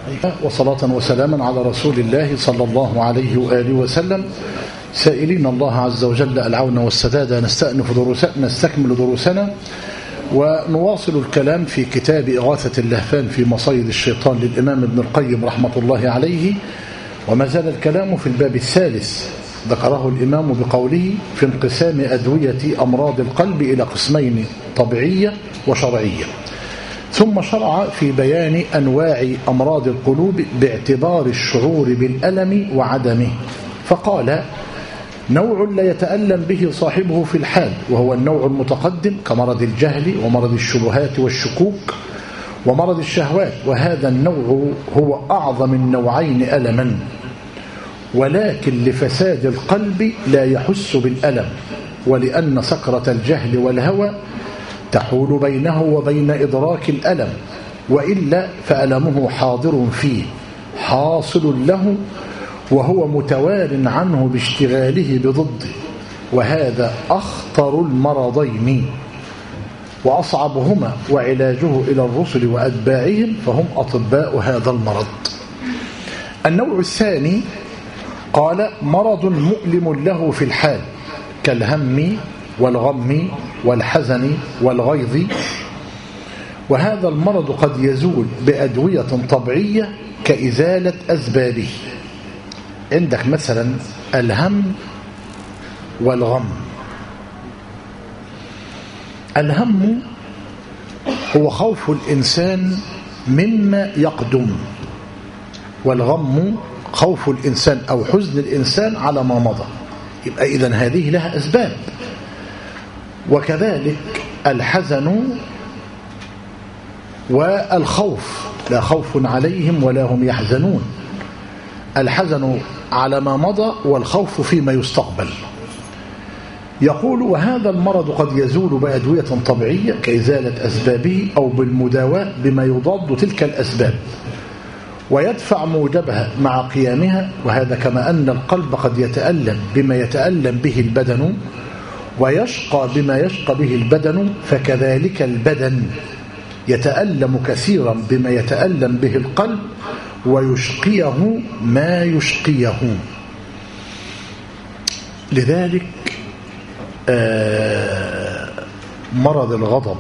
وصلاة وسلاما على رسول الله صلى الله عليه وآله وسلم، سائلين الله عز وجل العون والسداد. نستكمل دروسنا ونواصل الكلام في كتاب إغاثة اللهفان في مصيد الشيطان للإمام ابن القيم رحمة الله عليه، وما زال الكلام في الباب الثالث. ذكره الإمام بقوله: في انقسام أدوية أمراض القلب إلى قسمين، طبيعية وشرعية. ثم شرع في بيان أنواع أمراض القلوب باعتبار الشعور بالألم وعدمه، فقال: نوع لا يتألم به صاحبه في الحال، وهو النوع المتقدم كمرض الجهل ومرض الشبهات والشكوك ومرض الشهوات، وهذا النوع هو أعظم النوعين ألما، ولكن لفساد القلب لا يحس بالألم، ولأن سكرة الجهل والهوى تحول بينه وبين إدراك الألم، وإلا فألمه حاضر فيه حاصل له، وهو متوال عنه باشتغاله بضده، وهذا أخطر المرضين وأصعبهما، وعلاجه إلى الرسل وأتباعهم فهم أطباء هذا المرض. النوع الثاني قال: مرض مؤلم له في الحال كالهم والغم والحزن والغيظ، وهذا المرض قد يزول بأدوية طبيعية كإزالة أسبابه. عندك مثلا الهم والغم. الهم هو خوف الإنسان مما يقدم، والغم خوف الإنسان أو حزن الإنسان على ما مضى. يبقى إذن هذه لها أسباب. وكذلك الحزن والخوف، لا خوف عليهم ولا هم يحزنون. الحزن على ما مضى والخوف فيما يستقبل. يقول: وهذا المرض قد يزول بأدوية طبيعية كإزالة أسبابه أو بالمداواة بما يضاد تلك الأسباب ويدفع موجبها مع قيامها، وهذا كما أن القلب قد يتألم بما يتألم به البدن ويشقى بما يشقى به البدن، فكذلك البدن يتألم كثيرا بما يتألم به القلب ويشقيه ما يشقيه. لذلك مرض الغضب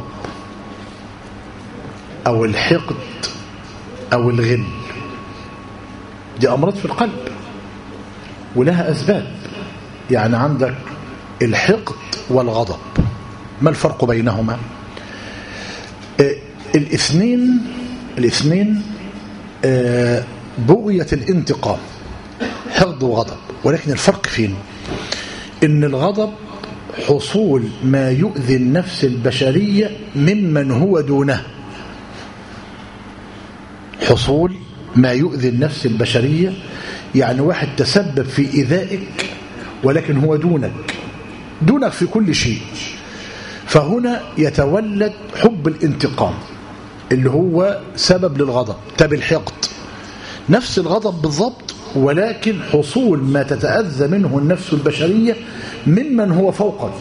أو الحقد أو الغل دي أمراض في القلب ولها أسباب. يعني عندك الحقد والغضب، ما الفرق بينهما؟ الاثنين بغية الانتقام، حقد وغضب، ولكن الفرق فين؟ إن الغضب حصول ما يؤذي النفس البشرية ممن هو دونه، حصول ما يؤذي النفس البشرية، يعني واحد تسبب في إيذائك ولكن هو دونك في كل شيء، فهنا يتولد حب الانتقام اللي هو سبب للغضب. طب الحقد نفس الغضب بالضبط، ولكن حصول ما تتأذى منه النفس البشرية ممن هو فوقك.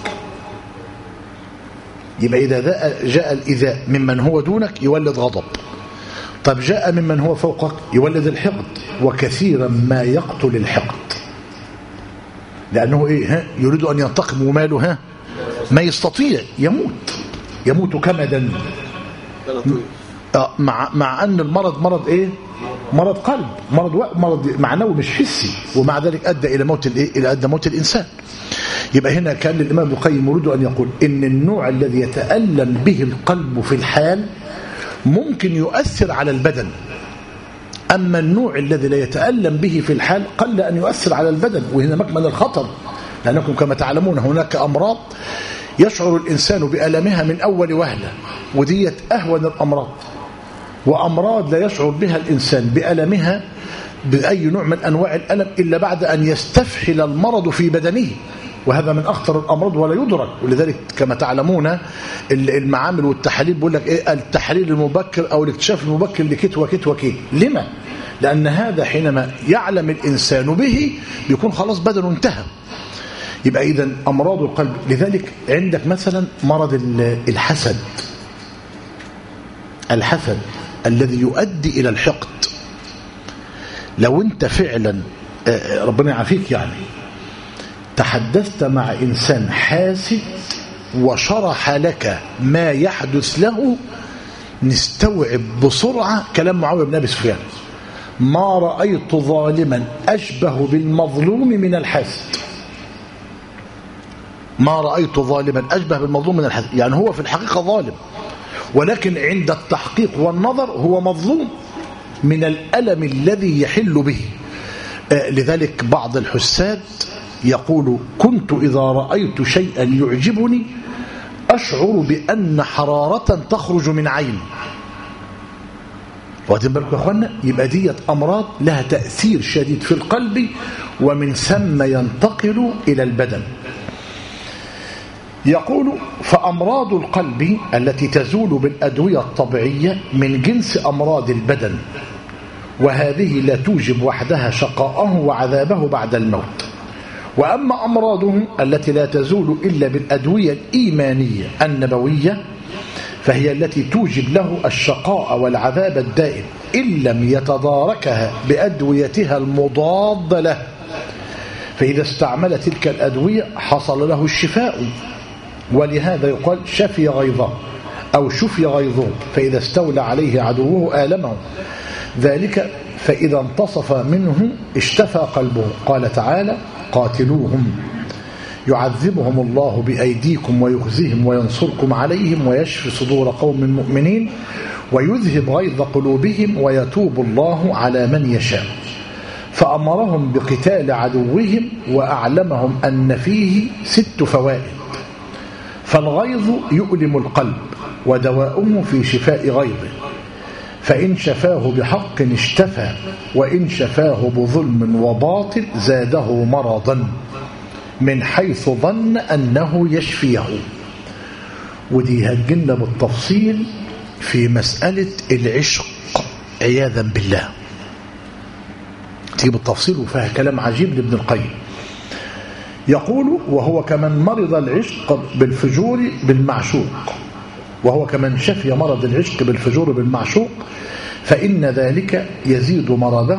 يبقى إذا جاء الإيذاء ممن هو دونك يولد غضب، طب جاء ممن هو فوقك يولد الحقد، وكثيرا ما يقتل الحقد، لأنه يريد أن ينتقم وماله ما يستطيع، يموت كمدا. مع أن المرض مرض قلب، مرض معنوي مش حسي، ومع ذلك أدى إلى موت الإنسان. يبقى هنا كان الإمام ابن القيم يريد أن يقول إن النوع الذي يتألم به القلب في الحال ممكن يؤثر على البدن، أما النوع الذي لا يتألم به في الحال قل أن يؤثر على البدن. وهنا مكمن الخطر، لأنكم كما تعلمون هناك أمراض يشعر الإنسان بألمها من أول وهلة، وديت أهون الأمراض، وأمراض لا يشعر بها الإنسان بألمها بأي نوع من أنواع الألم إلا بعد أن يستفحل المرض في بدنه، وهذا من أخطر الأمراض ولا يدرك. ولذلك كما تعلمون المعامل والتحاليل بيقول لك التحليل المبكر أو الاكتشاف المبكر لكت وكت وكت. لما؟ لأن هذا حينما يعلم الإنسان به بيكون خلاص بدنه انتهى. يبقى إذن أمراض القلب. لذلك عندك مثلا مرض الحسد الذي يؤدي إلى الحقد، لو انت فعلا ربنا يعافيك يعني تحدثت مع إنسان حاسد وشرح لك ما يحدث له، نستوعب بسرعة كلام معاوية بن أبي سفيان: ما رأيت ظالما أشبه بالمظلوم من الحاسد. ما رأيت ظالما أشبه بالمظلوم من الحاسد، يعني هو في الحقيقة ظالم، ولكن عند التحقيق والنظر هو مظلوم من الألم الذي يحل به. لذلك بعض الحساد يقول: كنت إذا رأيت شيئا يعجبني أشعر بأن حرارة تخرج من عيني. واخدين بالكم يا اخوانا؟ يبقى ديت أمراض لها تأثير شديد في القلب، ومن ثم ينتقل إلى البدن. يقول: فأمراض القلب التي تزول بالأدوية الطبيعية من جنس أمراض البدن، وهذه لا توجب وحدها شقاءه وعذابه بعد الموت. وأما أمراضه التي لا تزول إلا بالأدوية الإيمانية النبوية فهي التي توجب له الشقاء والعذاب الدائم إن لم يتداركها بأدويتها المضادة له، فإذا استعمل تلك الأدوية حصل له الشفاء. ولهذا يقال: شفي غيظه أو شفي غيظه، فإذا استولى عليه عدوه آلمه، ذلك فإذا انتصف منه اشتفى قلبه. قال تعالى: قاتلوهم يعذبهم الله بأيديكم ويخزيهم وينصركم عليهم ويشفي صدور قوم مؤمنين ويذهب غيظ قلوبهم ويتوب الله على من يشاء. فأمرهم بقتال عدوهم وأعلمهم أن فيه 6 فوائد. فالغيظ يؤلم القلب، ودواؤه في شفاء غيظه، فإن شفاه بحق اشتفى، وإن شفاه بظلم وباطل زاده مرضا من حيث ظن أنه يشفيه. ودي هتجينا بالتفصيل في مسألة العشق عياذا بالله، تيجي بالتفصيل وفيها كلام عجيب لابن القيم. يقول: وهو كمن مرض العشق بالفجور بالمعشوق، وهو كمن شفي مرض العشق بالفجور بالمعشوق، فإن ذلك يزيد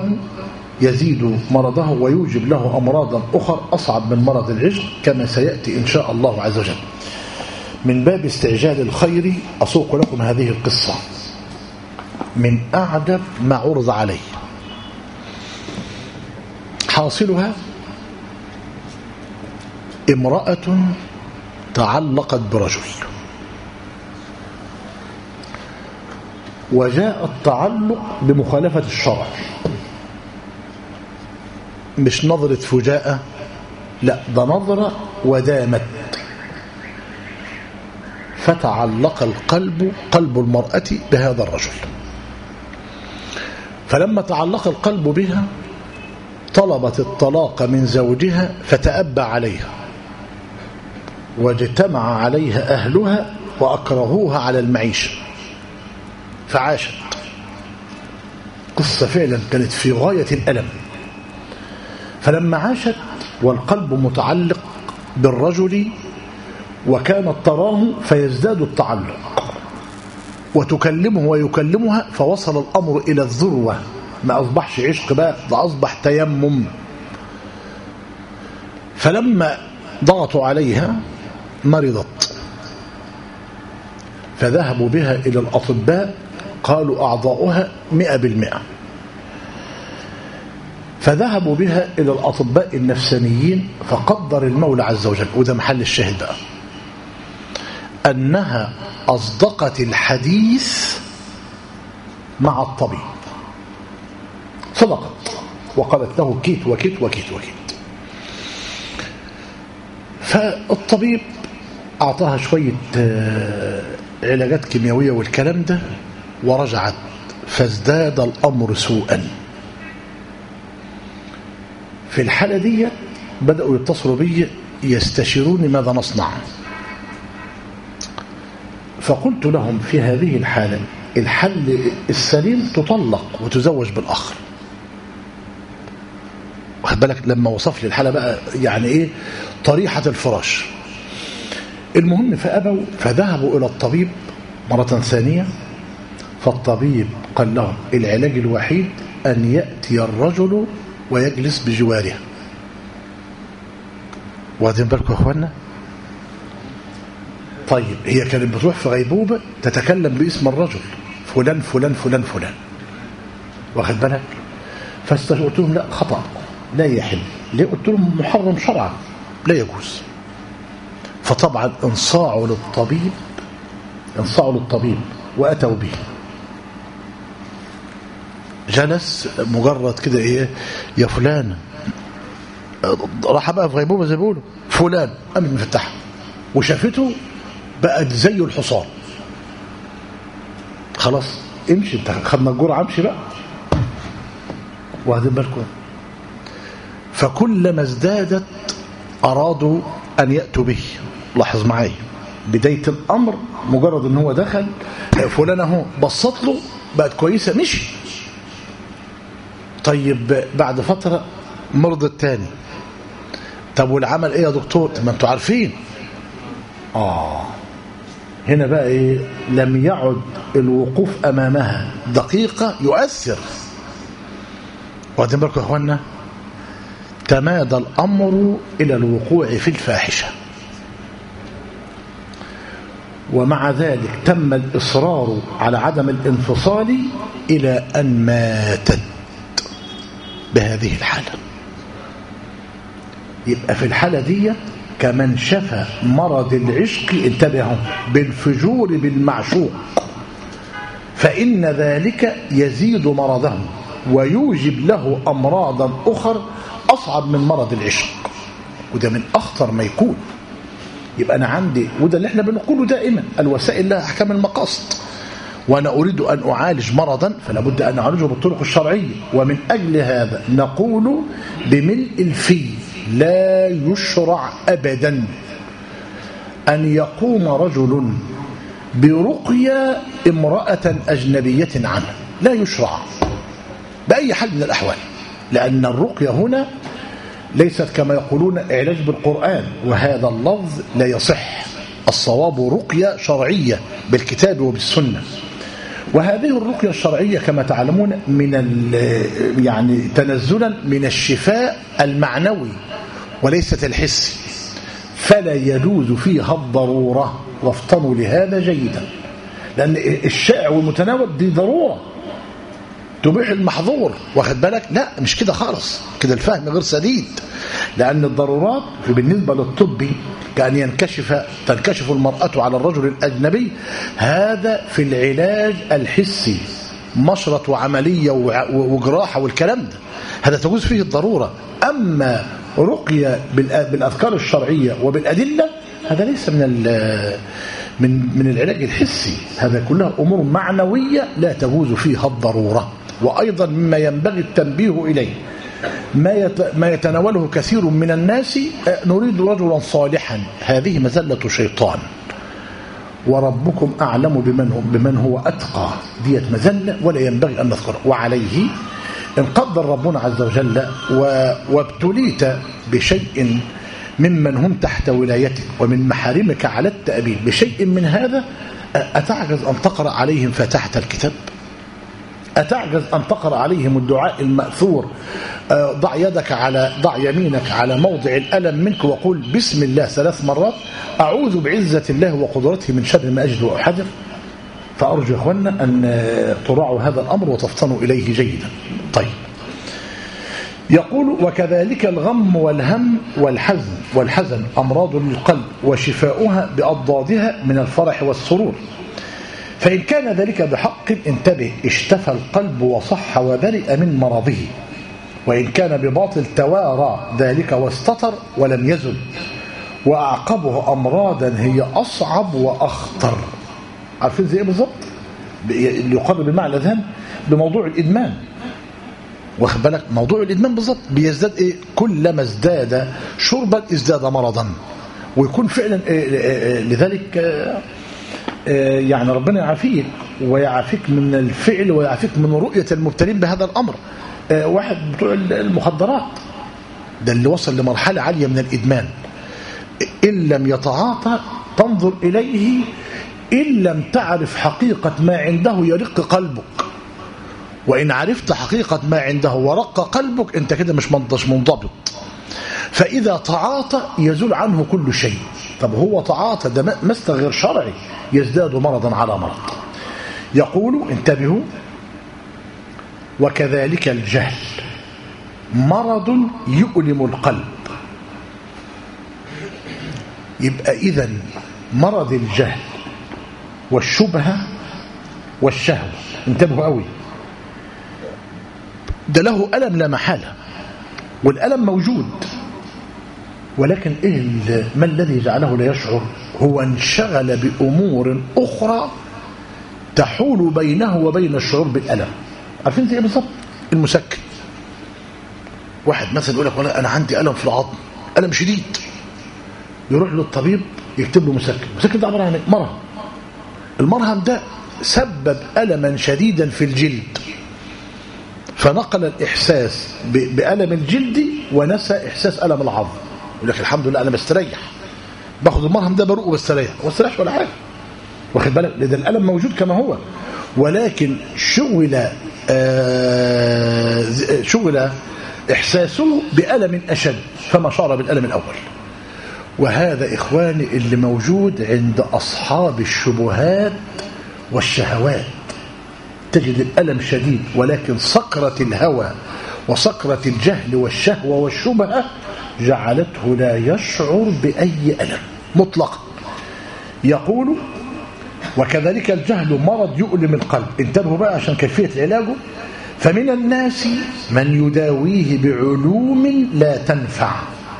مرضه ويوجب له أمراضا أخرى أصعب من مرض العشق، كما سيأتي إن شاء الله عز وجل. من باب استعجال الخير أسوق لكم هذه القصة من أعجب ما عرض عليه. حاصلها: امرأة تعلقت برجل، وجاء التعلق بمخالفة الشرع، مش نظرة فجاءة، لا، ده نظرة ودامت. فتعلق قلب المرأة بهذا الرجل. فلما تعلق القلب بها طلبت الطلاق من زوجها فتأبى عليها، واجتمع عليها أهلها وأكرهوها على المعيشة فعاشت. قصة فعلا كانت في غاية الألم. فلما عاشت والقلب متعلق بالرجل وكانت تراه فيزداد التعلق، وتكلمه ويكلمها، فوصل الأمر إلى الذروة، ما أصبحش عشق بقى، ده أصبح تيمم. فلما ضغطوا عليها مرضت، فذهبوا بها إلى الأطباء، قالوا أعضاؤها 100%. فذهبوا بها إلى الأطباء النفسانيين، فقدر المولى عز وجل، وده محل الشاهد بقى، أنها أصدقت الحديث مع الطبيب، صدقت وقالت له كيت وكيت وكيت وكيت. فالطبيب أعطاها شوية علاجات كيميائية والكلام ده، ورجعت، فازداد الأمر سوءا. في الحالة دي بدأوا يتصلوا بي يستشيروني ماذا نصنع. فقلت لهم: في هذه الحالة الحل السليم تطلق وتزوج بالآخر. واخد بالك؟ لما وصف لي الحالة بقى يعني ايه طريحة الفراش. المهم فأبوا، فذهبوا إلى الطبيب مرة ثانية. فالطبيب قال لهم: العلاج الوحيد أن يأتي الرجل ويجلس بجوارها. واخدين بالكم يا اخوانا؟ طيب هي كانت بتروح في غيبوبة تتكلم باسم الرجل فلان فلان فلان فلان، واخد بالك؟ فقلت لهم لا، خطأ، لا يحل. ليه؟ قلت لهم محرم شرعا، لا يجوز. فطبعا انصاعوا للطبيب وأتوا به. جلس مجرد كده ايه يا فلان، راح بقى في غيبوبة زي ما بيقولوا، فلان قامت مفتحها وشافته بقت زي الحصان. خلاص امشي انت، خدنا الجرعه، امشي بقى. واخدين بالكم؟ فكلما ازدادت ارادوا ان ياتوا به. لاحظ معايا بدايه الامر، مجرد ان هو دخل فلان اهو بصت له بقت كويسه، مشي. طيب بعد فتره مرض الثاني، طب والعمل ايه يا دكتور؟ ما انتوا عارفين. هنا بقى ايه؟ لم يعد الوقوف امامها دقيقه يؤثر. واخدين بالكم يا اخوانا؟ تمادى الامر الى الوقوع في الفاحشه، ومع ذلك تم الاصرار على عدم الانفصال الى ان ماتت بهذه الحاله. يبقى في الحاله دي كمن شفى مرض العشق، انتبهوا، بالفجور بالمعشوق، فإن ذلك يزيد مرضه ويوجب له أمراضا أخر أصعب من مرض العشق، وده من أخطر ما يكون. يبقى أنا عندي، وده اللي احنا بنقوله دائما، الوسائل لها أحكام المقاصد، وأنا أريد أن أعالج مرضا فلا بد أن أعالجه بالطرق الشرعية. ومن أجل هذا نقول بملء الفي لا يشرع أبدا أن يقوم رجل برقية امرأة أجنبية عنه، لا يشرع بأي حال من الأحوال، لأن الرقية هنا ليست كما يقولون علاج بالقرآن، وهذا اللفظ لا يصح. الصواب رقية شرعية بالكتاب وبالسنة. وهذه الرقية الشرعية كما تعلمون من يعني تنزلا من الشفاء المعنوي وليست الحسي، فلا يجوز فيها الضرورة، وافطنوا لهذا جيدا، لأن الشائع والمتناول دي ضرورة تبيح المحظور، واخد بالك؟ لا مش كده خالص، كده الفهم غير سديد، لأن الضرورات بالنسبة للطب كأن تنكشف المرأة على الرجل الأجنبي، هذا في العلاج الحسي، مشرط وعملية وجراحة والكلام ده، هذا تجوز فيه الضرورة. أما رقية بالأذكار الشرعية وبالأدلة، هذا ليس من العلاج الحسي، هذا كلها أمور معنوية لا تجوز فيها الضرورة. وأيضا مما ينبغي التنبيه إليه ما يتناوله كثير من الناس، نريد رجلا صالحا، هذه مزلة شيطان، وربكم أعلم بمن هو أتقى، ديت مزلة ولا ينبغي أن نذكرها. وعليه إن قدر ربنا عز وجل وابتليت بشيء ممن هم تحت ولايتك ومن محارمك على التأبيد بشيء من هذا، أتعجز أن تقرأ عليهم فاتحة الكتاب؟ أتعجز أن تقرأ عليهم الدعاء المأثور، ضع يمينك على موضع الألم منك وقول بسم الله 3 مرات، أعوذ بعزة الله وقدرته من شر ما أجد وأحذر؟ فأرجو إخواننا أن تراعوا هذا الأمر وتفطنوا إليه جيدا. طيب، يقول وكذلك الغم والهم والحزن أمراض للقلب، وشفاؤها بأضدادها من الفرح والسرور. فإن كان ذلك بحق، انتبه، اشتفى القلب وصح وبرئ من مرضه. وإن كان بباطل، توارى ذلك واستتر ولم يزل، وأعقبه أمراضا هي أصعب وأخطر. عارفين زي ايه بالظبط؟ اللي يقرب بمعنى الأذهان بموضوع الإدمان، واخد بالك؟ موضوع الإدمان بالظبط بيزداد ايه؟ كلما ازداد شربا ازداد مرضا، ويكون فعلا لذلك يعني ربنا يعافيك ويعافيك من الفعل ويعافيك من رؤية المبتلين بهذا الأمر. واحد بتوع المخدرات ده اللي وصل لمرحلة عالية من الإدمان، إن لم يتعاطى تنظر إليه، إن لم تعرف حقيقة ما عنده يرق قلبك، وإن عرفت حقيقة ما عنده ورق قلبك أنت كده مش منضبط. فإذا تعاطى يزول عنه كل شيء. طب هو تعاطى ده مس غير شرعي يزداد مرضا على مرض. يقول انتبهوا: وكذلك الجهل مرض يؤلم القلب. يبقى إذن مرض الجهل والشبهة والشهوة، انتبهوا قوي، ده له ألم لا محالة، والألم موجود، ولكن ما الذي جعله لا يشعر؟ هو انشغل بأمور أخرى تحول بينه وبين الشعور بالألم. عارفين زي بالظبط المسكن. واحد مثلا يقول لك والله أنا عندي ألم في العظم، ألم شديد، يروح للطبيب يكتب له مسكن. المسكن ده عبارة عن مرهم. المرهم ده سبب ألما شديدا في الجلد، فنقل الإحساس بألم الجلد ونسى إحساس ألم العظم. يقول لك الحمد لله أنا بستريح، باخد المرهم ده بروق وبستريح، وبستريح ولا حاجة، واخد بالك؟ لأن الألم موجود كما هو، ولكن شغل إحساسه بألم أشد فما شعر بالألم الأول. وهذا إخواني اللي موجود عند أصحاب الشبهات والشهوات. تجد الألم شديد، ولكن سكرة الهوى وسكرة الجهل والشهوة والشبهة جعلته لا يشعر بأي ألم مطلقا. يقول: وكذلك الجهل مرض يؤلم القلب. انتبهوا بقى عشان كيفية علاجه. فمن الناس من يداويه بعلوم لا تنفع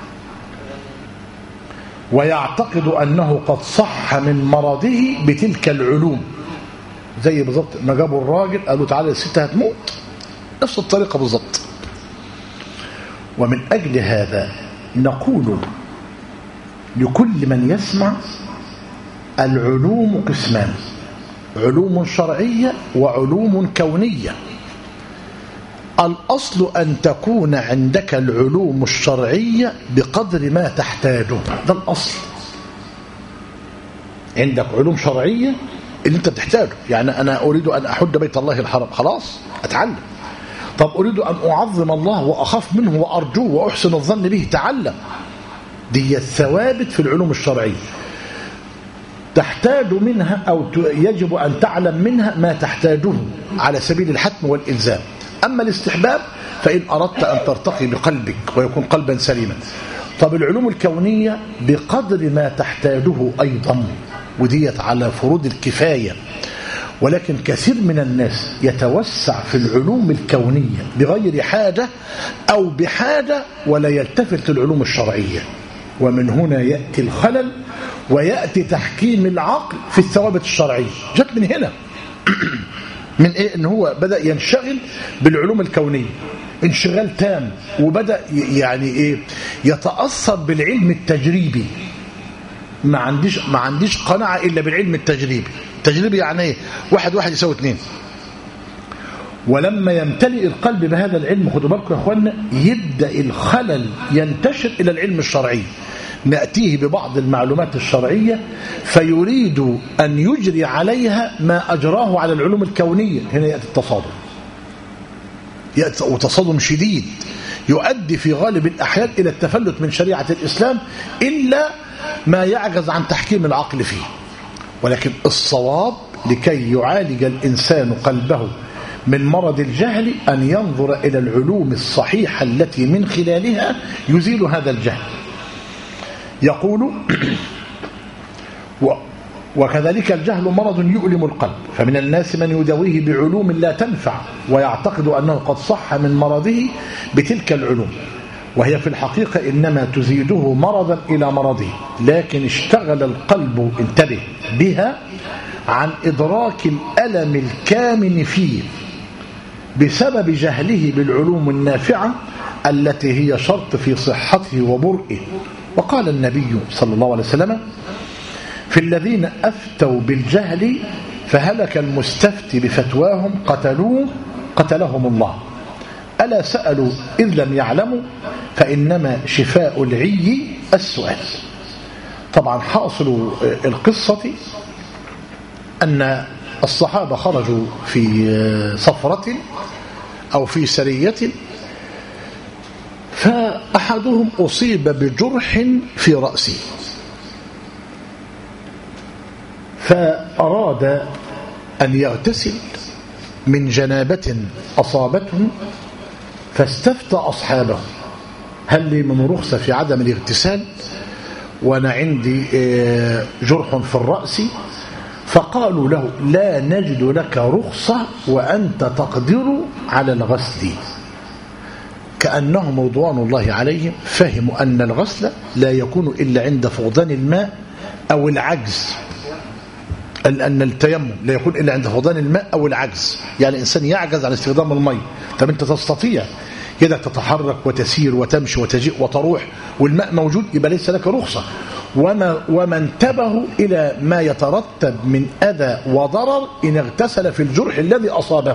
ويعتقد أنه قد صح من مرضه بتلك العلوم. زي بالضبط ما جابوا الراجل قالوا تعالى الست هتموت، نفس الطريقة بالضبط. ومن أجل هذا نقول لكل من يسمع: العلوم قسمان، علوم شرعية وعلوم كونية. الأصل أن تكون عندك العلوم الشرعية بقدر ما تحتاجه، ده الأصل. عندك علوم شرعية اللي انت بتحتاجه. يعني أنا أريد أن أحج بيت الله الحرام، خلاص أتعلم. طب أريد أن أعظم الله وأخاف منه وأرجوه وأحسن الظن به، تعلم. دي الثوابت في العلوم الشرعية، تحتاج منها أو يجب أن تعلم منها ما تحتاجه على سبيل الحتم والإلزام. أما الاستحباب فإن أردت أن ترتقي بقلبك ويكون قلبا سليما. طب العلوم الكونية بقدر ما تحتاجه أيضا، وديت على فروض الكفاية. ولكن كثير من الناس يتوسع في العلوم الكونية بغير حاجة أو بحاجة ولا يلتفت للعلوم الشرعية، ومن هنا يأتي الخلل ويأتي تحكيم العقل في الثوابت الشرعية. جت من هنا من إيه؟ إن هو بدأ ينشغل بالعلوم الكونية انشغال تام، وبدأ يعني إيه يتأثر بالعلم التجريبي. ما عنديش قناعة إلا بالعلم التجريبي. التجريبي يعني إيه؟ 1 + 1 = 2. ولما يمتلئ القلب بهذا العلم، خدوا بالكم يا أخوانا، يبدأ الخلل ينتشر إلى العلم الشرعي. نأتيه ببعض المعلومات الشرعية فيريد أن يجري عليها ما أجراه على العلوم الكونية. هنا يأتي التصادم، وتصادم شديد يؤدي في غالب الأحيان إلى التفلت من شريعة الإسلام، إلا ما يعجز عن تحكيم العقل فيه. ولكن الصواب لكي يعالج الإنسان قلبه من مرض الجهل أن ينظر إلى العلوم الصحيحة التي من خلالها يزيل هذا الجهل. يقول: وكذلك الجهل مرض يؤلم القلب. فمن الناس من يداويه بعلوم لا تنفع ويعتقد أنه قد صح من مرضه بتلك العلوم، وهي في الحقيقة إنما تزيده مرضا إلى مرضه، لكن اشتغل القلب، انتبه، بها عن إدراك الألم الكامن فيه بسبب جهله بالعلوم النافعة التي هي شرط في صحته وبرئه. وقال النبي صلى الله عليه وسلم: في الذين أفتوا بالجهل فهلك المستفتي بفتواهم قتلهم الله. ألا سألوا إذ لم يعلموا فإنما شفاء العي السؤال. طبعا حاصل القصة أن الصحابة خرجوا في صفرة أو في سرية، فأحدهم أصيب بجرح في رأسه، فأراد أن يغتسل من جنابة أصابته، فاستفتى أصحابه: هل لي من رخصة في عدم الاغتسال وأنا عندي جرح في الرأس؟ فقالوا له: لا نجد لك رخصة وأنت تقدر على الغسل. كأنهم رضوان الله عليهم فهموا أن الغسل لا يكون إلا عند فقدان الماء أو العجز، أن التيمم لا يكون إلا عند فقدان الماء أو العجز، يعني الإنسان يعجز عن استخدام الماء. طب أنت تستطيع كده تتحرك وتسير وتمشي وتجيء وتروح والماء موجود، يبقى ليس لك رخصة. وما انتبهوا إلى ما يترتب من أذى وضرر إن اغتسل في الجرح الذي أصابه.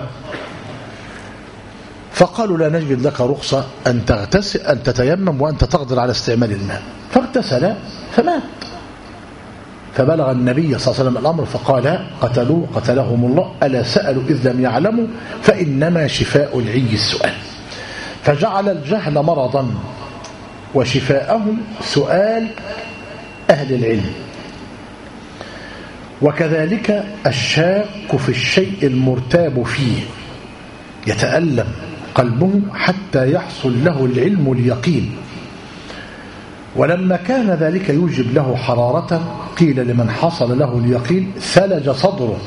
فقالوا: لا نجد لك رخصة أن تغتسل أن تتيمم وأنت تقدر على استعمال الماء. فاغتسل فمات. فبلغ النبي صلى الله عليه وسلم الأمر فقال: قتلوه قتلهم الله، ألا سألوا إذ لم يعلموا، فإنما شفاء العي السؤال. فجعل الجهل مرضا وشفاءهم سؤال أهل العلم. وكذلك الشاك في الشيء المرتاب فيه يتألم قلبه حتى يحصل له العلم اليقين. ولما كان ذلك يوجب له حرارة، قيل لمن حصل له اليقين ثلج صدره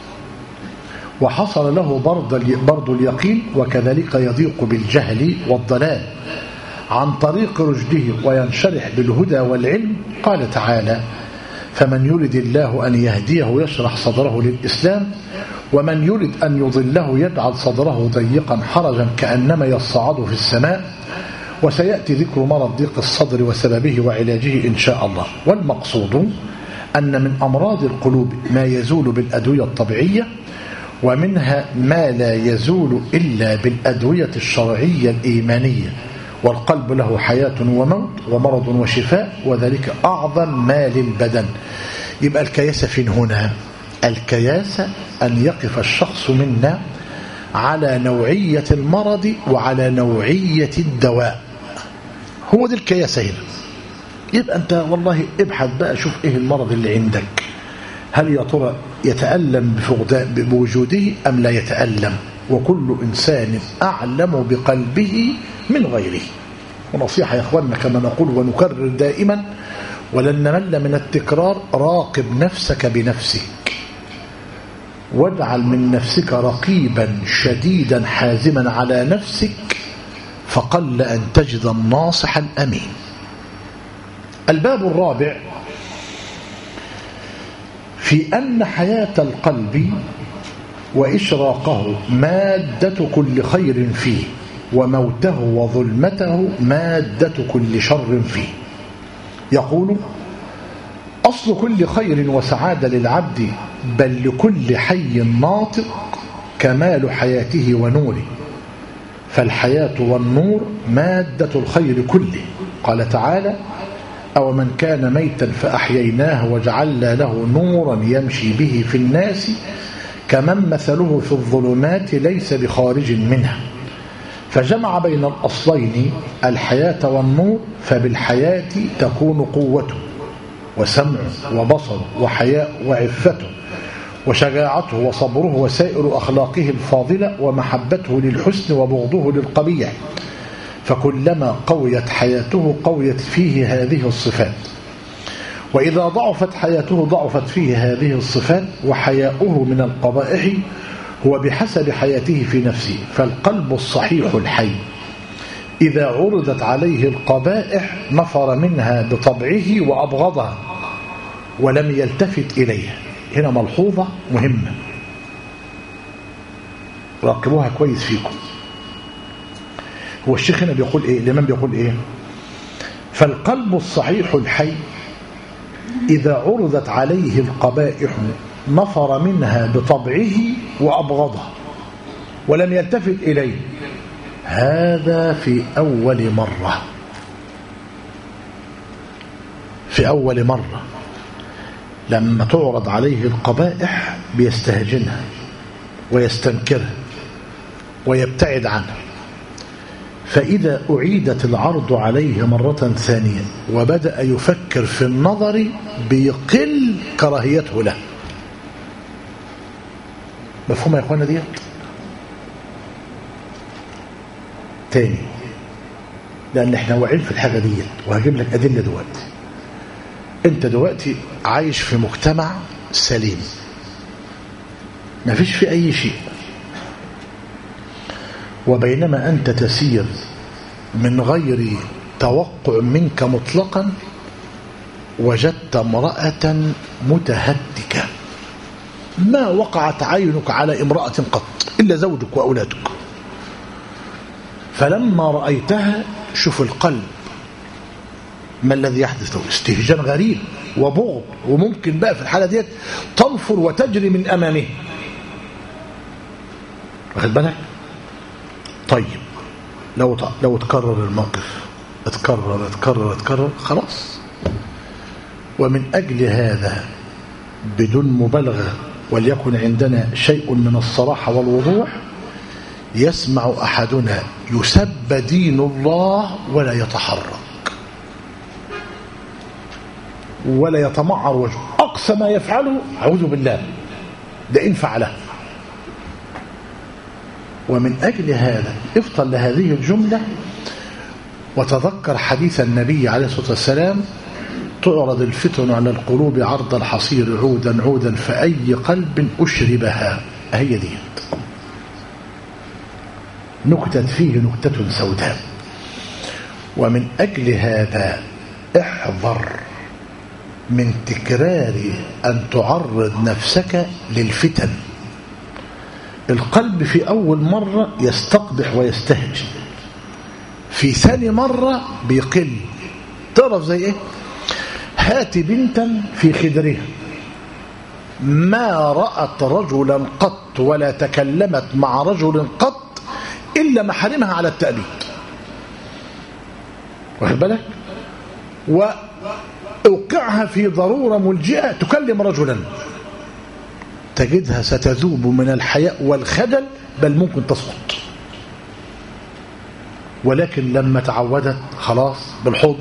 وحصل له برد اليقين. وكذلك يضيق بالجهل والضلال عن طريق رشده وينشرح بالهدى والعلم. قال تعالى: فمن يرد الله أن يهديه يشرح صدره للإسلام، ومن يرد أن يضله يجعل صدره ضيقا حرجا كأنما يصعد في السماء. وسيأتي ذكر مرض ضيق الصدر وسببه وعلاجه إن شاء الله. والمقصود أن من أمراض القلوب ما يزول بالأدوية الطبيعية، ومنها ما لا يزول إلا بالأدوية الشرعية الإيمانية. والقلب له حياة وموت ومرض وشفاء، وذلك أعظم ما للبدن. يبقى الكياسة فين هنا؟ الكياسة أن يقف الشخص منا على نوعية المرض وعلى نوعية الدواء. هو دي الكياسة هنا. يبقى أنت والله ابحث بقى، شوف إيه المرض اللي عندك، هل يا ترى يتألم بوجوده أم لا يتألم؟ وكل إنسان أعلم بقلبه من غيره. ونصيحة يا أخواننا كما نقول ونكرر دائما ولن نمل من التكرار: راقب نفسك بنفسك، واجعل من نفسك رقيبا شديدا حازما على نفسك، فقل أن تجد الناصح الأمين. الباب الرابع في أن حياة القلب وإشراقه مادة كل خير فيه، وموته وظلمته مادة كل شر فيه. يقول: أصل كل خير وسعادة للعبد، بل لكل حي ناطق، كمال حياته ونوره. فالحياة والنور مادة الخير كله. قال تعالى: أو من كان ميتا فأحييناه وجعلنا له نورا يمشي به في الناس كمن مثله في الظلمات ليس بخارج منها. فجمع بين الأصلين الحياة والنور، فبالحياة تكون قوته وسمعه وبصره وحياء وعفته وشجاعته وصبره وسائر أخلاقه الفاضلة ومحبته للحسن وبغضه للقبيح. فكلما قويت حياته قويت فيه هذه الصفات، وإذا ضعفت حياته ضعفت فيه هذه الصفات. وحياؤه من القبائح هو بحسب حياته في نفسه. فالقلب الصحيح الحي إذا عرضت عليه القبائح نفر منها بطبعه وأبغضها ولم يلتفت إليها. هنا ملحوظة مهمة راقبوها كويس فيكم. هو الشيخ هنا بيقول إيه؟ الإمام بيقول إيه؟ فالقلب الصحيح الحي إذا عرضت عليه القبائح نفر منها بطبعه وأبغضها ولم يلتفت إليه. هذا في أول مرة. في أول مرة. لما تعرض عليه القبائح بيستهجنها ويستنكرها ويبتعد عنها. فإذا أعيدت العرض عليه مرة ثانية وبدأ يفكر في النظر بيقل كراهيته له. مفهوم يا إخوانا دي؟ تاني، لأن احنا واعيين في الحاجة دي وهجيب لك أدلة دلوقتي. انت دلوقتي عايش في مجتمع سليم ما فيش في أي شيء، وبينما أنت تسير من غير توقع منك مطلقا وجدت امرأة متهتكة، ما وقعت عينك على امرأة قط إلا زوجك وأولادك، فلما رأيتها شوف القلب ما الذي يحدث له؟ استهجان غريب وبغض، وممكن بقى في الحالة ديت تنفر وتجري من أمامه. واخد بالك؟ طيب لو تكرر الموقف اتكرر خلاص. ومن أجل هذا بدون مبالغة وليكن عندنا شيء من الصراحة والوضوح، يسمع أحدنا يسب دين الله ولا يتحرك ولا يتمعر وجهه، أقصى ما يفعله أعوذ بالله ده إن فعله. ومن أجل هذا افطن لهذه الجملة وتذكر حديث النبي عليه الصلاة والسلام: تعرض الفتن على القلوب عرض الحصير عودا عودا فأي قلب أشربها. هي دي نكتة فيه نكتة سوداء. ومن أجل هذا احذر من تكرار أن تعرض نفسك للفتن. القلب في أول مرة يستقبح ويستهجن، في ثاني مرة بيقل. تعرف زي إيه؟ هات بنتا في خدرها ما رأت رجلا قط ولا تكلمت مع رجل قط إلا محرمها على التأبيد. واخد بالك؟ وأوقعها في ضرورة ملجئة تكلم رجلا، تجدها ستذوب من الحياء والخجل، بل ممكن تسقط. ولكن لما تعودت خلاص بالحضن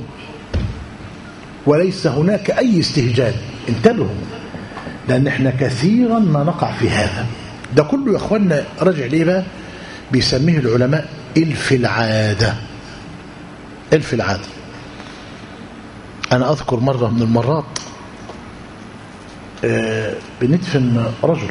وليس هناك أي استهجان. انتبهوا، لأن احنا كثيرا ما نقع في هذا. ده كله يا أخوانا رجع ليه بقى؟ بيسميه العلماء إلف العادة. إلف العادة. أنا أذكر مرة من المرات بندفن رجل،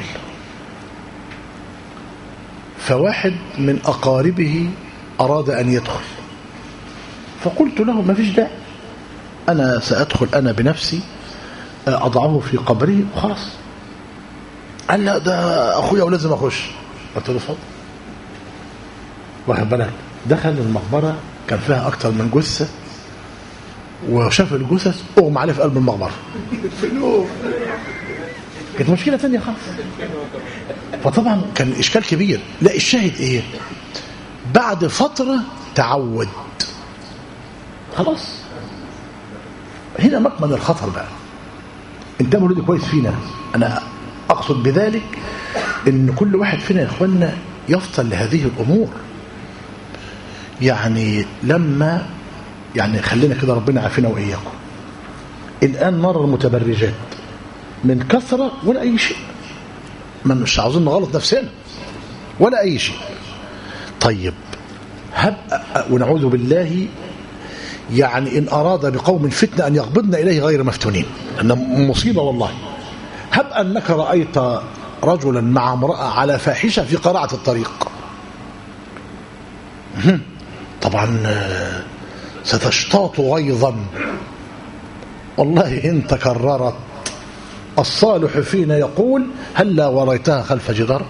فواحد من أقاربه أراد أن يدخل، فقلت له ما فيش داعي، أنا سأدخل أنا بنفسي أضعه في قبره وخلاص. قال لا ده أخويا ولازم أخش. قلت له اتفضل. واخد بالك؟ دخل المقبرة كان فيها أكتر من جثة، وشاف الجثث أغمى عليه في قلب المقبرة. كانت مشكلة تانية خالص. فطبعا كان إشكال كبير. لا الشاهد إيه؟ بعد فترة تعود خلاص. هنا مكمن الخطر بقى. انتبهوا لدي كويس فينا. أنا أقصد بذلك إن كل واحد فينا يا إخوانا يفطن لهذه الأمور. يعني لما خلينا كده ربنا عافينا وإياكم. الآن نرى المتبرجات من كثرة ولا أي شيء، مش عاوزين نغلط نفسنا ولا أي شيء. طيب ونعوذ بالله يعني إن أراد بقوم فتنة أن يقبضن إليه غير مفتونين، أنه مصيبة والله. هب أنك رأيت رجلا مع امرأة على فاحشة في قراعة الطريق، طبعا ستشتاط غيظا. والله إن تكررت الصالح فينا يقول هلا وريتها خلف جدار.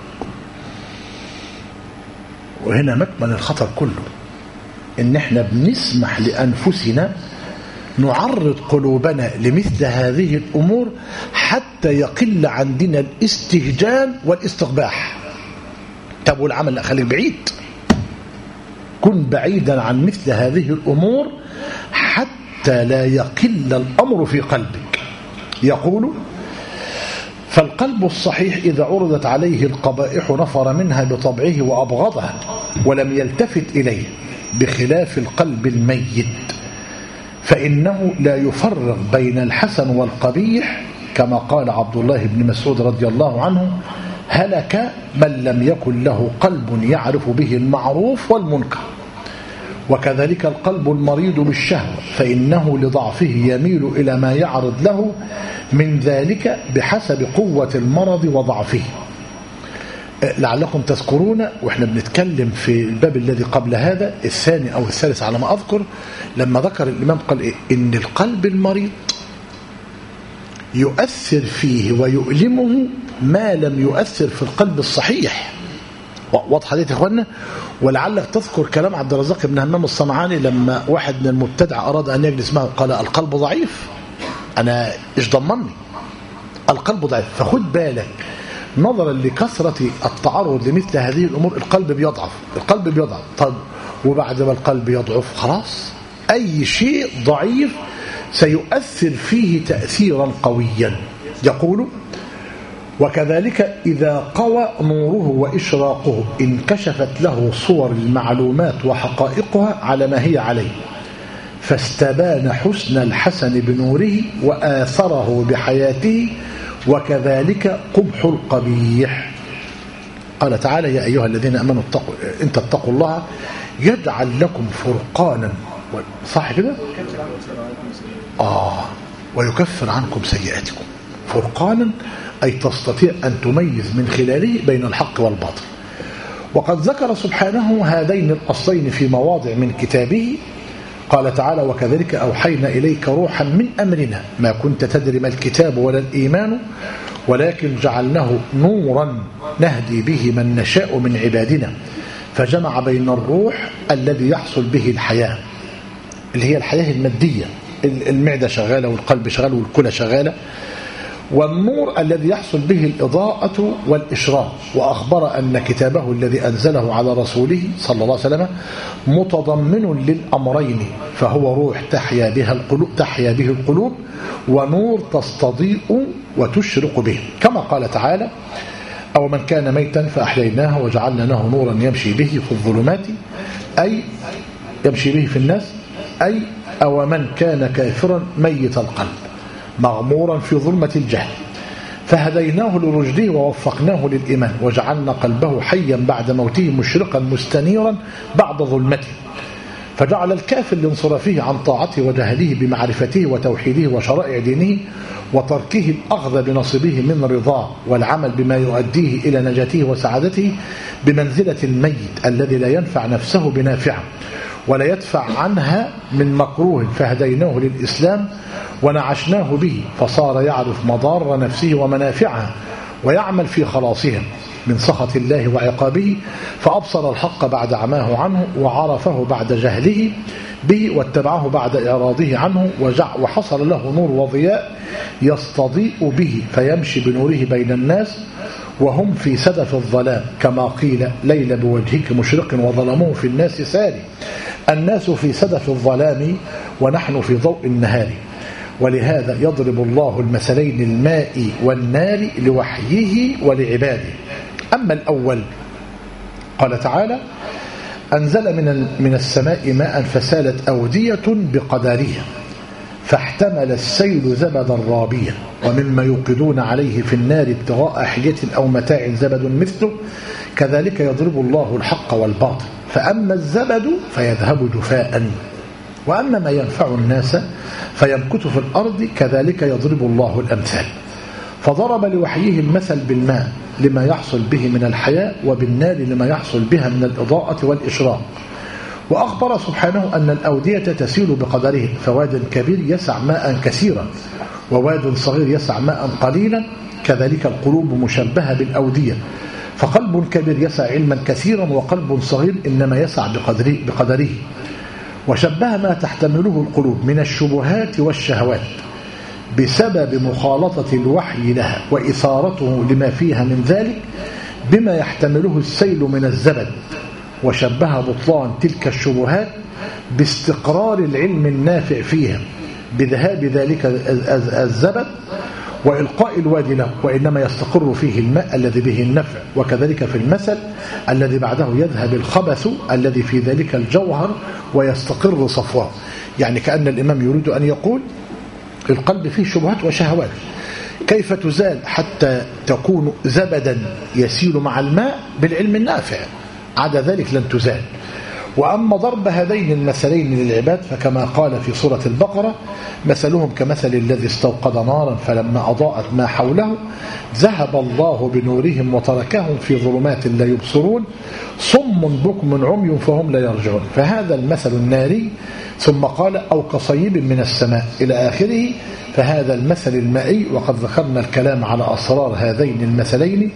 وهنا مكمن الخطر كله، إن احنا بنسمح لأنفسنا نعرض قلوبنا لمثل هذه الأمور حتى يقل عندنا الاستهجان والاستقباح. طب والعمل لا، خليك بعيد، كن بعيدا عن مثل هذه الأمور حتى لا يقل الأمر في قلبك. يقول فالقلب الصحيح إذا عرضت عليه القبائح نفر منها بطبعه وأبغضها ولم يلتفت إليه، بخلاف القلب الميت فإنه لا يفرق بين الحسن والقبيح، كما قال عبد الله بن مسعود رضي الله عنه: هلك من لم يكن له قلب يعرف به المعروف والمنكر. وكذلك القلب المريض بالشهوة فإنه لضعفه يميل إلى ما يعرض له من ذلك بحسب قوة المرض وضعفه. لعلكم تذكرون وإحنا بنتكلم في الباب الذي قبل هذا الثاني أو الثالث على ما أذكر، لما ذكر الإمام قال إيه؟ إن القلب المريض يؤثر فيه ويؤلمه ما لم يؤثر في القلب الصحيح. واضحة دي يا إخوانا؟ ولعلك تذكر كلام عبد الرزاق بن همام الصنعاني لما واحد من المبتدع أراد أن يجلس معه قال: القلب ضعيف، أنا إيش ضمني؟ القلب ضعيف. فخد بالك نظرا لكثرة التعرض لمثل هذه الأمور القلب بيضعف. طب وبعد ما القلب يضعف خلاص أي شيء ضعيف سيؤثر فيه تأثيرا قويا. يقول: وكذلك إذا قوى نوره وإشراقه انكشفت له صور المعلومات وحقائقها على ما هي عليه، فاستبان حسن الحسن بنوره وآثره بحياته، وكذلك قبح القبيح. قال تعالى: يا أيها الذين أمنوا إن تتقوا الله يجعل لكم فرقانا، صح كده؟ ويكفر عنكم سيئاتكم. فرقانا أي تستطيع أن تميز من خلاله بين الحق والباطل. وقد ذكر سبحانه هذين الأصلين في مواضع من كتابه. قال تعالى: وكذلك أوحينا إليك روحا من أمرنا ما كنت تدري ما الكتاب ولا الإيمان ولكن جعلناه نورا نهدي به من نشاء من عبادنا، فجمع بين الروح الذي يحصل به الحياة اللي هي الحياة المادية، المعدة شغالة والقلب شغال والكلى شغالة، والنور الذي يحصل به الإضاءة والإشراق. وأخبر أن كتابه الذي أنزله على رسوله صلى الله عليه وسلم متضمن للأمرين، فهو روح تحيا به القلوب ونور تستضيء وتشرق به، كما قال تعالى: أو من كان ميتا فأحييناه وجعلنا له نورا يمشي به في الظلمات، أي يمشي به في الناس، أي أو من كان كافرا ميت القلب مغمورا في ظلمة الجهل فهديناه لرشده ووفقناه للإيمان وجعلنا قلبه حيا بعد موته مشرقا مستنيرا بعد ظلمته، فجعل الكافر لانصرافه عن طاعته وجهله بمعرفته وتوحيده وشرائع دينه وتركه الأخذ بنصيبه من رضاه والعمل بما يؤديه إلى نجاته وسعادته بمنزلة الميت الذي لا ينفع نفسه بنافعه ولا يدفع عنها من مكروه، فهديناه للإسلام ونعشناه به فصار يعرف مضار نفسه ومنافعها ويعمل في خلاصها من سخط الله وعقابه، فأبصر الحق بعد عماه عنه وعرفه بعد جهله به واتبعه بعد إعراضه عنه، وحصل له نور وضياء يستضيء به فيمشي بنوره بين الناس وهم في سدف الظلام، كما قيل: ليل بوجهك مشرق وظلمه في الناس ساري. الناس في سدف الظلام ونحن في ضوء النهار. ولهذا يضرب الله المثلين الماء والنار لوحيه ولعباده. أما الأول قال تعالى: أنزل من السماء ماء فسالت أودية بقدرها فاحتمل السيل زبدا رابيا ومما يوقدون عليه في النار ابتغاء حية أو متاع زبد مثله كذلك يضرب الله الحق والباطل، فأما الزبد فيذهب جفاء وأما ما ينفع الناس فيمكث في الأرض كذلك يضرب الله الأمثال. فضرب لوحيه المثل بالماء لما يحصل به من الحياة وبالنار لما يحصل بها من الإضاءة والإشراق. وأخبر سبحانه أن الأودية تسيل بقدره، فواد كبير يسع ماء كثيرا وواد صغير يسع ماء قليلا، كذلك القلوب مشبهة بالأودية، فقلب كبير يسع علما كثيرا وقلب صغير إنما يسع بقدره. وشبه ما تحتمله القلوب من الشبهات والشهوات بسبب مخالطة الوحي لها وإثارته لما فيها من ذلك بما يحتمله السيل من الزبد، وشبه بطلان تلك الشبهات باستقرار العلم النافع فيها بذهاب ذلك الزبد وإلقاء الوادي له، وإنما يستقر فيه الماء الذي به النفع. وكذلك في المثل الذي بعده يذهب الخبث الذي في ذلك الجوهر ويستقر صفواه. يعني كأن الإمام يريد أن يقول القلب فيه شبهات وشهوات، كيف تزال حتى تكون زبدا يسيل مع الماء بالعلم النافع، عدا ذلك لن تزال. وأما ضرب هذين المثلين للعباد فكما قال في سورة البقرة: مثلهم كمثل الذي استوقد نارا فلما أضاءت ما حوله ذهب الله بنورهم وتركهم في ظلمات لا يبصرون صم بكم عمي فهم لا يرجعون. فهذا المثل الناري، ثم قال: أو كصيب من السماء إلى آخره، فهذا المثل المائي. وقد ذكرنا الكلام على أسرار هذين المثلين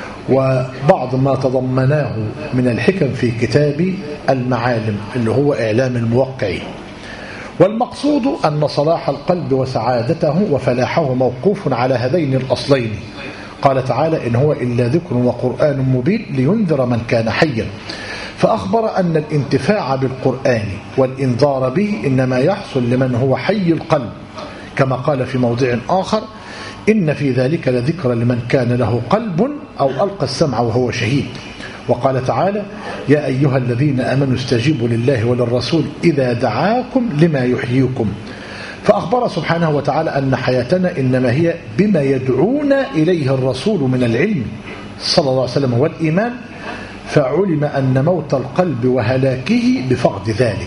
وبعض ما تضمناه من الحكم في كتاب المعالم اللي هو إعلام الموقعين. والمقصود أن صلاح القلب وسعادته وفلاحه موقوف على هذين الأصلين. قال تعالى: إن هو إلا ذكر وقرآن مبين لينذر من كان حيا. فأخبر أن الانتفاع بالقرآن والإنذار به إنما يحصل لمن هو حي القلب، كما قال في موضع آخر: إن في ذلك لذكرى لمن كان له قلب أو ألقى السمع وهو شهيد. وقال تعالى: يا أيها الذين آمنوا استجيبوا لله وللرسول إذا دعاكم لما يحييكم. فأخبر سبحانه وتعالى أن حياتنا إنما هي بما يدعونا إليه الرسول من العلم صلى الله عليه وسلم والإيمان، فعلم أن موت القلب وهلاكه بفقد ذلك.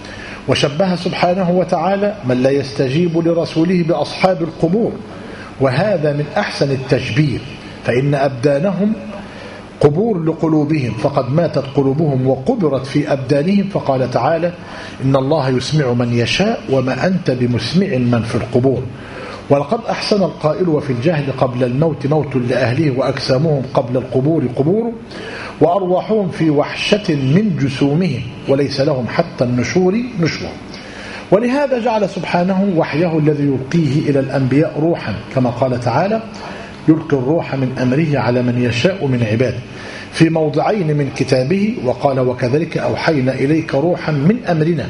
وشبه سبحانه وتعالى من لا يستجيب لرسوله بأصحاب القبور، وهذا من أحسن التشبيه، فإن أبدانهم قبور لقلوبهم، فقد ماتت قلوبهم وقبرت في أبدانهم. فقال تعالى: إن الله يسمع من يشاء وما أنت بمسمع من في القبور. ولقد أحسن القائل: وفي الجهل قبل الموت موت لأهله وأجسامهم قبل القبور قبور، وأرواحهم في وحشة من جسومهم وليس لهم حتى النشور نشور. ولهذا جعل سبحانه وحيه الذي يلقيه إلى الأنبياء روحا، كما قال تعالى: يلقي الروح من أمره على من يشاء من عباده، في موضعين من كتابه. وقال: وكذلك أوحينا إليك روحا من أمرنا،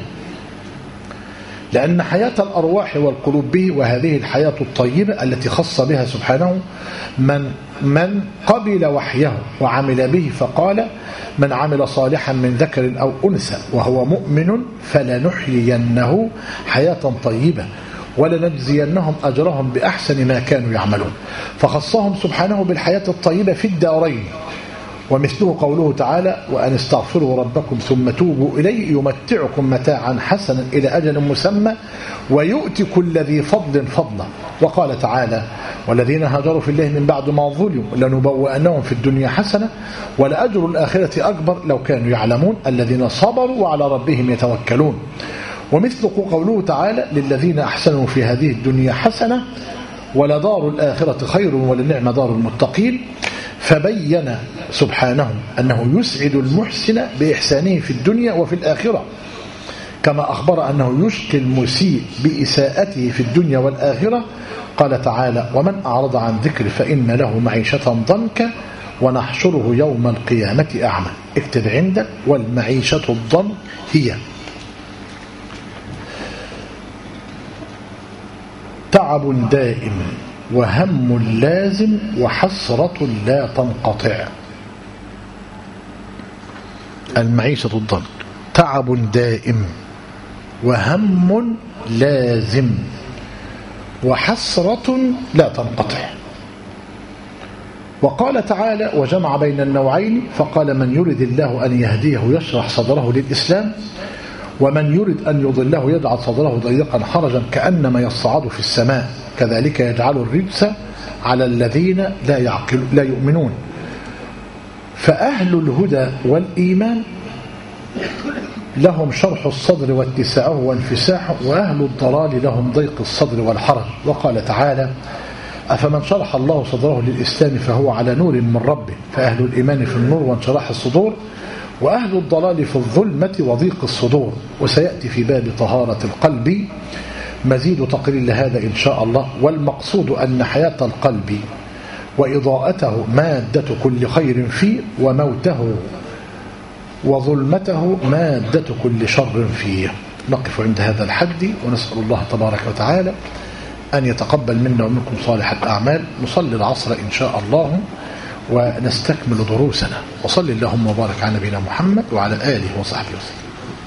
لأن حياة الأرواح والقلوب به، وهذه الحياة الطيبة التي خص بها سبحانه من قبل وحيه وعمل به. فقال: من عمل صالحا من ذكر أو أنثى وهو مؤمن فلنحيينه حياة طيبة ولنجزينهم أجرهم بأحسن ما كانوا يعملون. فخصهم سبحانه بالحياة الطيبة في الدارين. ومثله قوله تعالى: وأن استغفروا ربكم ثم توبوا إليه يمتعكم متاعا حسنا إلى أجل مسمى ويؤتي كل ذي فضل فضلا. وقال تعالى: والذين هاجروا في الله من بعد ما ظلموا لنبوأنهم في الدنيا حسنة ولأجر الآخرة أكبر لو كانوا يعلمون الذين صبروا وعلى ربهم يتوكلون. ومثل قوله تعالى: للذين أحسنوا في هذه الدنيا حسنة ولدار الآخرة خير ولنعم دار المتقين. فبين سبحانه أنه يسعد المحسن بإحسانه في الدنيا وفي الآخرة، كما أخبر أنه يشقي المسيء بإساءته في الدنيا والآخرة. قال تعالى: ومن أعرض عن ذكر فإن له معيشة ضنكا ونحشره يوم القيامة أعمى. اكتب عندك: والمعيشة الضنك هي تعب دائم وهم لازم وحسرة لا تنقطع. المعيشة الضنك تعب دائم وهم لازم وحسرة لا تنقطع. وقال تعالى: وجمع بين النوعين، فقال: من يرد الله أن يهديه يشرح صدره للإسلام، ومن يرد أن يضله يجعل صدره ضيقا حرجا كأنما يصعد في السماء، كذلك يجعل الرجس على الذين لا يؤمنون. فأهل الهدى والإيمان لهم شرح الصدر واتساعه وانفساحه، وأهل الضلال لهم ضيق الصدر والحرج. وقال تعالى: أفمن شرح الله صدره للإسلام فهو على نور من ربه، فأهل الإيمان في النور وانشراح الصدور، وأهل الضلال في الظلمة وضيق الصدور. وسيأتي في باب طهارة القلب مزيد تقرير لهذا إن شاء الله. والمقصود أن حياة القلب وإضاءته مادة كل خير فيه، وموته وظلمته مادة كل شر فيه. نقف عند هذا الحد ونسأل الله تبارك وتعالى أن يتقبل منا ومنكم صالح الأعمال. نصلي العصر إن شاء الله ونستكمل دروسنا. وصلي اللهم وبارك على نبينا محمد وعلى آله وصحبه وسلم.